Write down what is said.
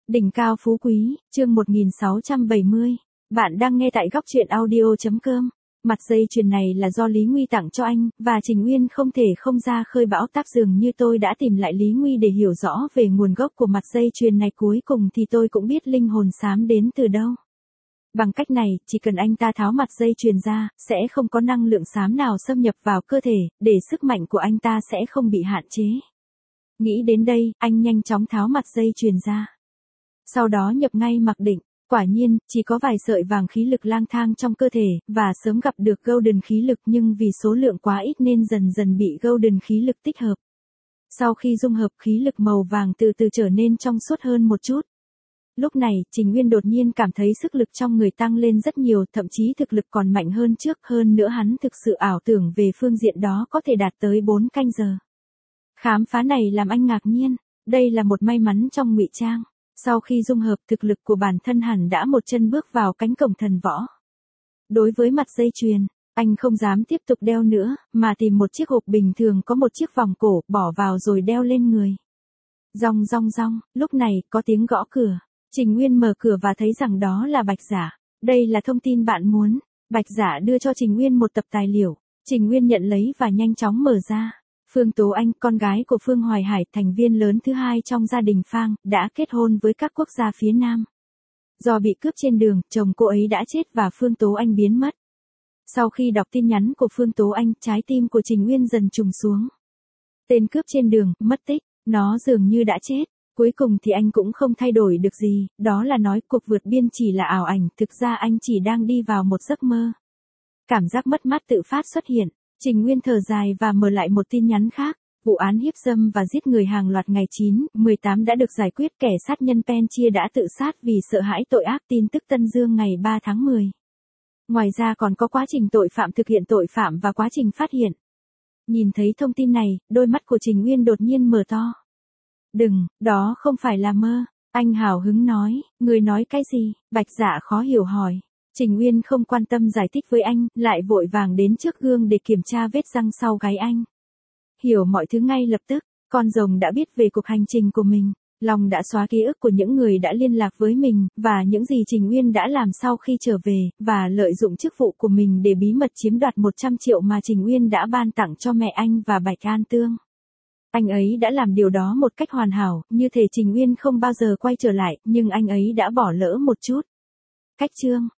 Đỉnh cao phú quý, chương 1670. Bạn đang nghe tại góc truyện audio.com. Mặt dây chuyền này là do Lý Nguy tặng cho anh, và Trình Uyên không thể không ra khơi bão táp. Dường như tôi đã tìm lại Lý Nguy để hiểu rõ về nguồn gốc của mặt dây chuyền này. Cuối cùng thì tôi cũng biết linh hồn xám đến từ đâu. Bằng cách này, chỉ cần anh ta tháo mặt dây chuyền ra, sẽ không có năng lượng xám nào xâm nhập vào cơ thể, để sức mạnh của anh ta sẽ không bị hạn chế. Nghĩ đến đây, anh nhanh chóng tháo mặt dây chuyền ra. Sau đó nhập ngay mặc định, quả nhiên, chỉ có vài sợi vàng khí lực lang thang trong cơ thể, và sớm gặp được golden khí lực, nhưng vì số lượng quá ít nên dần dần bị golden khí lực tích hợp. Sau khi dung hợp, khí lực màu vàng từ từ trở nên trong suốt hơn một chút. Lúc này, Trình Uyên đột nhiên cảm thấy sức lực trong người tăng lên rất nhiều, thậm chí thực lực còn mạnh hơn trước. Hơn nữa hắn thực sự ảo tưởng về phương diện đó có thể đạt tới 4 canh giờ. Khám phá này làm anh ngạc nhiên, đây là một may mắn trong ngụy trang. Sau khi dung hợp, thực lực của bản thân hẳn đã một chân bước vào cánh cổng thần võ. Đối với mặt dây chuyền, anh không dám tiếp tục đeo nữa, mà tìm một chiếc hộp bình thường có một chiếc vòng cổ, bỏ vào rồi đeo lên người. Rong rong rong, lúc này có tiếng gõ cửa. Trình Uyên mở cửa và thấy rằng đó là Bạch Giả. Đây là thông tin bạn muốn. Bạch Giả đưa cho Trình Uyên một tập tài liệu. Trình Uyên nhận lấy và nhanh chóng mở ra. Phương Tố Anh, con gái của Phương Hoài Hải, thành viên lớn thứ hai trong gia đình Phang, đã kết hôn với các quốc gia phía Nam. Do bị cướp trên đường, chồng cô ấy đã chết và Phương Tố Anh biến mất. Sau khi đọc tin nhắn của Phương Tố Anh, trái tim của Trình Uyên dần trùng xuống. Tên cướp trên đường, mất tích, nó dường như đã chết. Cuối cùng thì anh cũng không thay đổi được gì, đó là nói cuộc vượt biên chỉ là ảo ảnh, thực ra anh chỉ đang đi vào một giấc mơ. Cảm giác mất mát tự phát xuất hiện. Trình Uyên thở dài và mở lại một tin nhắn khác. Vụ án hiếp dâm và giết người hàng loạt ngày 9, 18 đã được giải quyết. Kẻ sát nhân Penchia đã tự sát vì sợ hãi tội ác. Tin tức Tân Dương ngày 3 tháng 10. Ngoài ra còn có quá trình tội phạm thực hiện tội phạm và quá trình phát hiện. Nhìn thấy thông tin này, đôi mắt của Trình Uyên đột nhiên mở to. Đừng, đó không phải là mơ. Anh hào hứng nói, người nói cái gì? Bạch Dạ khó hiểu hỏi. Trình Uyên không quan tâm giải thích với anh, lại vội vàng đến trước gương để kiểm tra vết răng sau gáy anh. Hiểu mọi thứ ngay lập tức, con rồng đã biết về cuộc hành trình của mình. Long đã xóa ký ức của những người đã liên lạc với mình, và những gì Trình Uyên đã làm sau khi trở về, và lợi dụng chức vụ của mình để bí mật chiếm đoạt 100 triệu mà Trình Uyên đã ban tặng cho mẹ anh và Bạch An Tương. Anh ấy đã làm điều đó một cách hoàn hảo, như thể Trình Uyên không bao giờ quay trở lại, nhưng anh ấy đã bỏ lỡ một chút. Cách chương